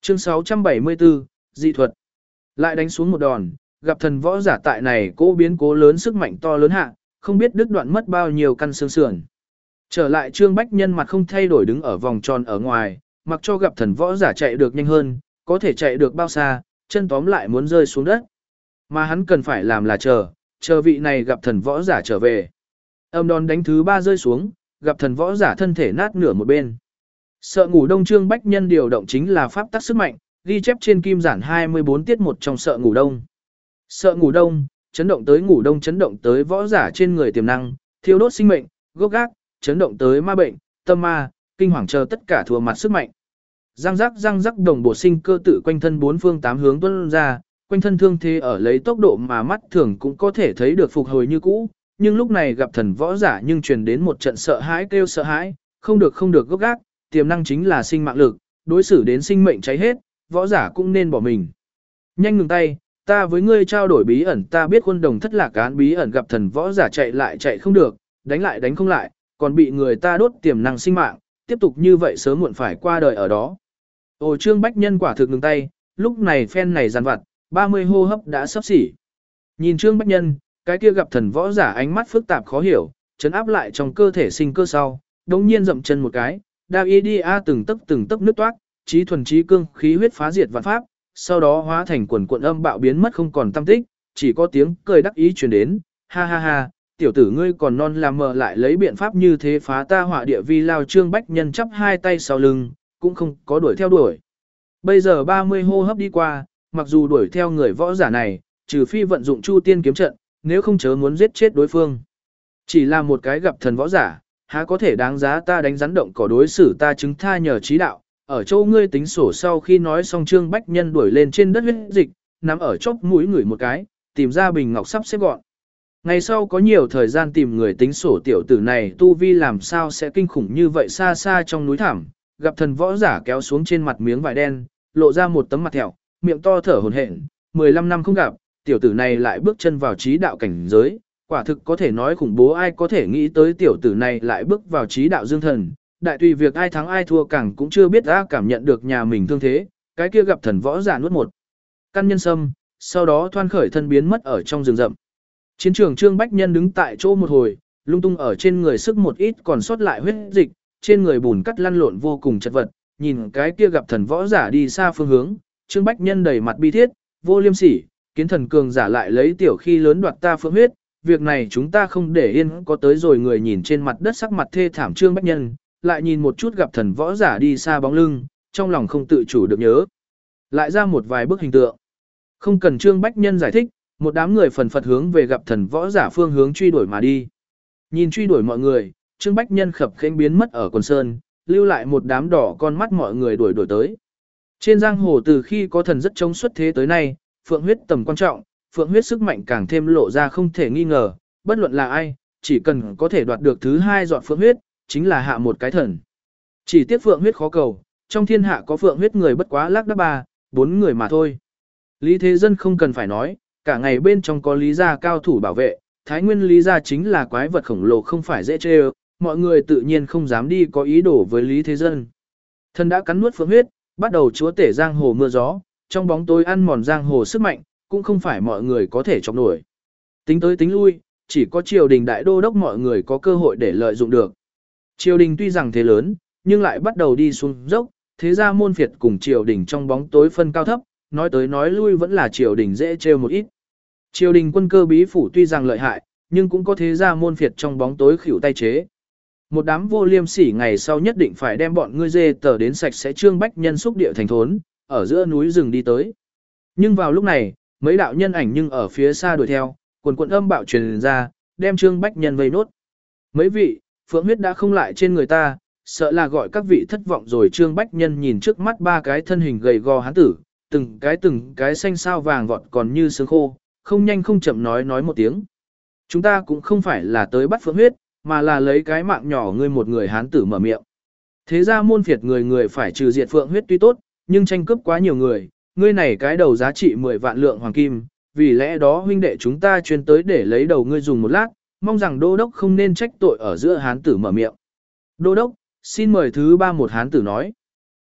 Chương 674, dị thuật. Lại đánh xuống một đòn, gặp thần võ giả tại này cố biến cố lớn sức mạnh to lớn hạ, không biết đứt đoạn mất bao nhiêu căn xương sườn. Trở lại Trương Bách Nhân mặt không thay đổi đứng ở vòng tròn ở ngoài, mặc cho gặp thần võ giả chạy được nhanh hơn, có thể chạy được bao xa, chân tóm lại muốn rơi xuống đất. Mà hắn cần phải làm là chờ vị này gặp thần võ giả trở về. Âm đòn đánh thứ 3 rơi xuống, gặp thần võ giả thân thể nát nửa một bên. Sợ ngủ đông Trương Bách Nhân điều động chính là pháp tắc sức mạnh, ghi chép trên kim giản 24 tiết một trong sợ ngủ đông. Sợ ngủ đông, chấn động tới võ giả trên người tiềm năng, thiêu đốt sinh mệnh, gốc gác, chấn động tới ma bệnh, tâm ma, kinh hoàng chờ tất cả thua mặt sức mạnh. Răng rắc đồng bộ sinh cơ tự quanh thân bốn phương tám hướng tuôn ra, quanh thân thương thế ở lấy tốc độ mà mắt thường cũng có thể thấy được phục hồi như cũ, nhưng lúc này gặp thần võ giả nhưng truyền đến một trận sợ hãi kêu sợ hãi, không được gốc gác, tiềm năng chính là sinh mạng lực, đối xử đến sinh mệnh cháy hết, võ giả cũng nên bỏ mình. Nhanh ngừng tay, ta với ngươi trao đổi bí ẩn, ta biết khuôn đồng thất lạc án bí ẩn, gặp thần võ giả chạy lại chạy không được, đánh lại đánh không lại, còn bị người ta đốt tiềm năng sinh mạng, tiếp tục như vậy sớm muộn phải qua đời ở đó. Ồ, Trương Bách Nhân quả thực ngừng tay, lúc này phen này giàn vặt, 30 hô hấp đã sắp xỉ. Nhìn Trương Bách Nhân, cái kia gặp thần võ giả ánh mắt phức tạp khó hiểu, chấn áp lại trong cơ thể sinh cơ sau, đống nhiên dậm chân một cái, đao y đi a từng tấc nứt toát, trí thuần trí cương, khí huyết phá diệt vạn pháp, sau đó hóa thành quần cuộn âm bạo biến mất không còn tâm tích, chỉ có tiếng cười đắc ý truyền đến, ha ha ha, tiểu tử ngươi còn non làm mờ lại lấy biện pháp như thế phá ta họa địa vi lao. Trương Bách Nhân chắp hai tay sau lưng, cũng không có đuổi theo đuổi. Bây giờ 30 hô hấp đi qua, mặc dù đuổi theo người võ giả này, trừ phi vận dụng Chu Tiên kiếm trận, nếu không chớ muốn giết chết đối phương. Chỉ là một cái gặp thần võ giả, há có thể đáng giá ta đánh rắn động cỏ đối xử ta chứng tha nhờ trí đạo. Ở châu ngươi tính sổ sau khi nói xong Trương Bách Nhân đuổi lên trên đất huyết dịch, nắm ở chóp mũi người một cái, tìm ra bình ngọc sắp xếp gọn. Ngày sau có nhiều thời gian tìm người tính sổ tiểu tử này tu vi làm sao sẽ kinh khủng như vậy xa xa trong núi thẳm, gặp thần võ giả kéo xuống trên mặt miếng vải đen, lộ ra một tấm mặt thẹo, miệng to thở hổn hển, 15 năm không gặp, tiểu tử này lại bước chân vào trí đạo cảnh giới, quả thực có thể nói khủng bố, ai có thể nghĩ tới tiểu tử này lại bước vào trí đạo dương thần, đại tùy việc ai thắng ai thua càng cũng chưa biết đã cảm nhận được nhà mình thương thế, cái kia gặp thần võ giả nuốt một căn nhân sâm, sau đó thoăn khởi thân biến mất ở trong rừng rậm. Chiến trường Trương Bách Nhân đứng tại chỗ một hồi, lung tung ở trên người sức một ít còn sót lại huyết dịch, trên người bùn cắt lăn lộn vô cùng chật vật, nhìn cái kia gặp thần võ giả đi xa phương hướng, Trương Bách Nhân đầy mặt bi thiết, vô liêm sỉ, kiến thần cường giả lại lấy tiểu khi lớn đoạt ta phượng huyết, việc này chúng ta không để yên. Có tới rồi người nhìn trên mặt đất sắc mặt thê thảm Trương Bách Nhân, lại nhìn một chút gặp thần võ giả đi xa bóng lưng, trong lòng không tự chủ được nhớ. Lại ra một vài bức hình tượng. Không cần Trương Bách Nhân giải thích, một đám người phần phật hướng về gặp thần võ giả phương hướng truy đuổi mà đi. Nhìn truy đuổi mọi người, Trương Bách Nhân khập khênh biến mất ở quần sơn, lưu lại một đám đỏ con mắt mọi người đuổi tới. Trên giang hồ từ khi có thần rất chống xuất thế tới nay, phượng huyết tầm quan trọng, phượng huyết sức mạnh càng thêm lộ ra không thể nghi ngờ, bất luận là ai, chỉ cần có thể đoạt được thứ hai giọt phượng huyết, chính là hạ một cái thần. Chỉ tiếc phượng huyết khó cầu, trong thiên hạ có phượng huyết người bất quá lác đác 3, 4 người mà thôi. Lý Thế Dân không cần phải nói, cả ngày bên trong có Lý gia cao thủ bảo vệ, Thái Nguyên Lý gia chính là quái vật khổng lồ không phải dễ chơi, mọi người tự nhiên không dám đi có ý đồ với Lý Thế Dân. Thần đã cắn nuốt phượng huyết, bắt đầu chúa tể giang hồ mưa gió, trong bóng tối ăn mòn giang hồ sức mạnh, cũng không phải mọi người có thể chọc nổi. Tính tới tính lui, chỉ có triều đình đại đô đốc mọi người có cơ hội để lợi dụng được. Triều đình tuy rằng thế lớn, nhưng lại bắt đầu đi xuống dốc, thế ra môn phiệt cùng triều đình trong bóng tối phân cao thấp, nói tới nói lui vẫn là triều đình dễ trêu một ít. Triều đình quân cơ bí phủ tuy rằng lợi hại, nhưng cũng có thế ra môn phiệt trong bóng tối khỉu tay chế. Một đám vô liêm sỉ ngày sau nhất định phải đem bọn ngươi dê tờ đến sạch sẽ. Trương Bách Nhân xúc địa thành thốn, ở giữa núi rừng đi tới. Nhưng vào lúc này, mấy đạo nhân ảnh nhưng ở phía xa đuổi theo, quần quần âm bạo truyền ra, đem Trương Bách Nhân vây nốt. Mấy vị, phượng huyết đã không lại trên người ta, sợ là gọi các vị thất vọng rồi. Trương Bách Nhân nhìn trước mắt 3 cái thân hình gầy gò hán tử, từng cái xanh sao vàng vọt còn như sương khô, không nhanh không chậm nói một tiếng. Chúng ta cũng không phải là tới bắt phượng huyết, mà là lấy cái mạng nhỏ ngươi một người hán tử mở miệng. Thế ra môn phiệt người phải trừ diệt phượng huyết tuy tốt, nhưng tranh cướp quá nhiều người, ngươi này cái đầu giá trị 10 vạn lượng hoàng kim, vì lẽ đó huynh đệ chúng ta chuyên tới để lấy đầu ngươi dùng một lát, mong rằng đô đốc không nên trách tội. Ở giữa hán tử mở miệng. Đô đốc, xin mời thứ 3 một hán tử nói.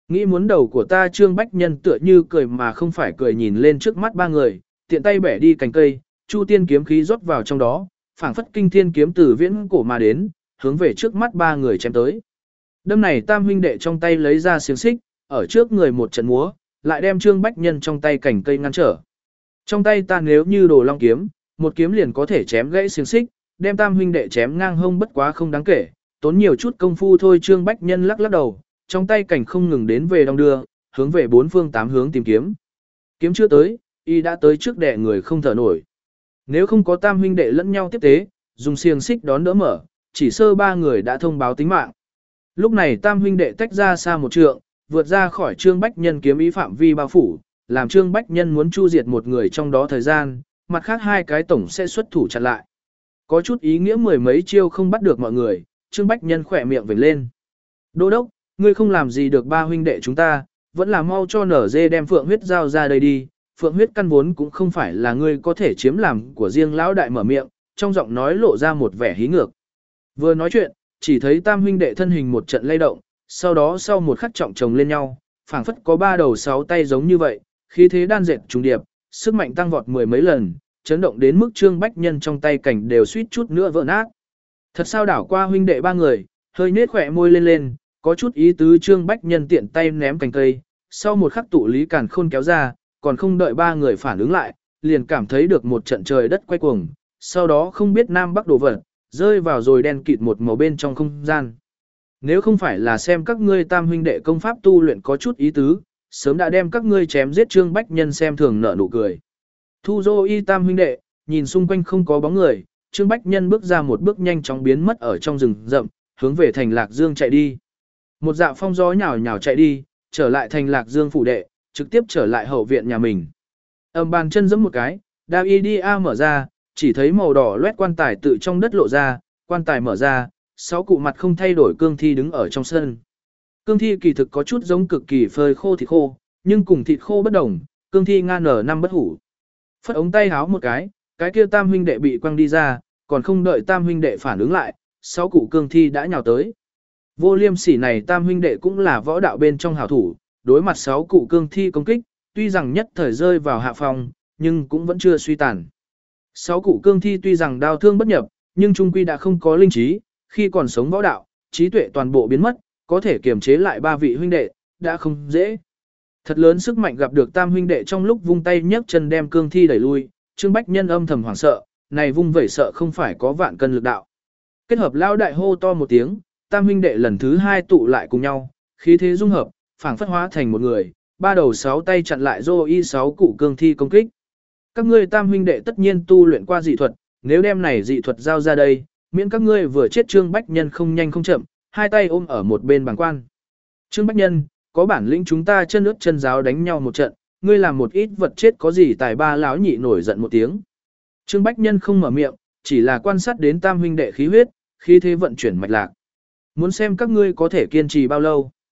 Nghĩ muốn đầu của ta Trương Bách Nhân tựa như cười mà không phải cười nhìn lên trước mắt ba người, tiện tay bẻ đi cành cây, Chu tiên kiếm khí rót vào trong đó, phảng phất kinh thiên kiếm từ viễn cổ mà đến, hướng về trước mắt ba người chém tới. Đâm này tam huynh đệ trong tay lấy ra xiềng xích, ở trước người một trận múa, lại đem Trương Bách Nhân trong tay cành cây ngăn trở. Trong tay ta nếu như đồ long kiếm, một kiếm liền có thể chém gãy xiềng xích, đem tam huynh đệ chém ngang hông bất quá không đáng kể, tốn nhiều chút công phu thôi. Trương Bách Nhân lắc lắc đầu, trong tay cảnh không ngừng đến về đong đưa, hướng về bốn phương tám hướng tìm kiếm. Kiếm chưa tới, y đã tới trước đè người không thở nổi. Nếu không có tam huynh đệ lẫn nhau tiếp tế, dùng xiềng xích đón đỡ mở, chỉ sơ ba người đã thông báo tính mạng. Lúc này tam huynh đệ tách ra xa một trượng, vượt ra khỏi Trương Bách Nhân kiếm ý phạm vi bao phủ, làm Trương Bách Nhân muốn chu diệt một người trong đó thời gian, mặt khác hai cái tổng sẽ xuất thủ chặn lại. Có chút ý nghĩa mười mấy chiêu không bắt được mọi người, Trương Bách Nhân khỏe miệng vểnh lên. Đô đốc, ngươi không làm gì được ba huynh đệ chúng ta, vẫn là mau cho nở dê đem phượng huyết giao ra đây đi. Phượng huyết căn vốn cũng không phải là ngươi có thể chiếm làm của riêng lão đại mở miệng, trong giọng nói lộ ra một vẻ hí ngược. Vừa nói chuyện, chỉ thấy tam huynh đệ thân hình một trận lay động, sau đó sau một khắc trọng chồng lên nhau, phảng phất có ba đầu sáu tay giống như vậy, khí thế đan dệt trùng điệp, sức mạnh tăng vọt mười mấy lần, chấn động đến mức Trương Bách Nhân trong tay cảnh đều suýt chút nữa vỡ nát. Thật sao đảo qua huynh đệ ba người, hơi nết khỏe môi lên lên, có chút ý tứ. Trương Bách Nhân tiện tay ném cành cây, sau một khắc tụ lý càn khôn kéo ra, còn không đợi ba người phản ứng lại, liền cảm thấy được một trận trời đất quay cuồng, sau đó không biết nam bắc đổ vật, rơi vào rồi đen kịt một màu bên trong không gian. Nếu không phải là xem các ngươi tam huynh đệ công pháp tu luyện có chút ý tứ, sớm đã đem các ngươi chém giết. Trương Bách Nhân xem thường nở nụ cười. Thu Dô Y tam huynh đệ, nhìn xung quanh không có bóng người, Trương Bách Nhân bước ra một bước nhanh chóng biến mất ở trong rừng rậm, hướng về thành Lạc Dương chạy đi. Một dạ phong gió nhào nhào chạy đi, trở lại thành Lạc Dương phủ đệ, trực tiếp trở lại hậu viện nhà mình. Bàn chân giẫm một cái, đao y đi mở ra, chỉ thấy màu đỏ loét quan tài tự trong đất lộ ra, quan tài mở ra, sáu cụ mặt không thay đổi cương thi đứng ở trong sân. Cương thi kỳ thực có chút giống cực kỳ phơi khô thịt khô, nhưng cùng thịt khô bất đồng, cương thi nga nở năm bất hủ. Phất ống tay háo một cái kia tam huynh đệ bị quăng đi ra, còn không đợi tam huynh đệ phản ứng lại, sáu cụ cương thi đã nhào tới. Vô liêm sỉ này tam huynh đệ cũng là võ đạo bên trong hảo thủ, đối mặt sáu cụ cương thi công kích, tuy rằng nhất thời rơi vào hạ phong, nhưng cũng vẫn chưa suy tàn. Sáu cụ cương thi tuy rằng đau thương bất nhập, nhưng trung quy đã không có linh trí, khi còn sống võ đạo, trí tuệ toàn bộ biến mất, có thể kiềm chế lại ba vị huynh đệ, đã không dễ. Thật lớn sức mạnh gặp được tam huynh đệ trong lúc vung tay nhấc chân đem cương thi đẩy lui, Trương Bách Nhân âm thầm hoảng sợ, này vung vẩy sợ không phải có vạn cân lực đạo. Kết hợp lao đại hô to một tiếng, tam huynh đệ lần thứ hai tụ lại cùng nhau, khí thế dung hợp, phảng phất hóa thành một người, ba đầu sáu tay chặn lại Dô Y sáu cụ cương thi công kích. Các ngươi tam huynh đệ tất nhiên tu luyện qua dị thuật, nếu đem này dị thuật giao ra đây, miễn các ngươi vừa chết. Trương Bách Nhân không nhanh không chậm, hai tay ôm ở một bên bàng quan. Trương Bách Nhân, có bản lĩnh chúng ta chân ướt chân giáo đánh nhau một trận, ngươi làm một ít vật chết có gì tài. Ba lão nhị nổi giận một tiếng. Trương Bách Nhân không mở miệng, chỉ là quan sát đến tam huynh đệ khí huyết, khí thế vận chuyển mạch lạc. Muốn xem các ngươi có thể kiên trì bao lâu.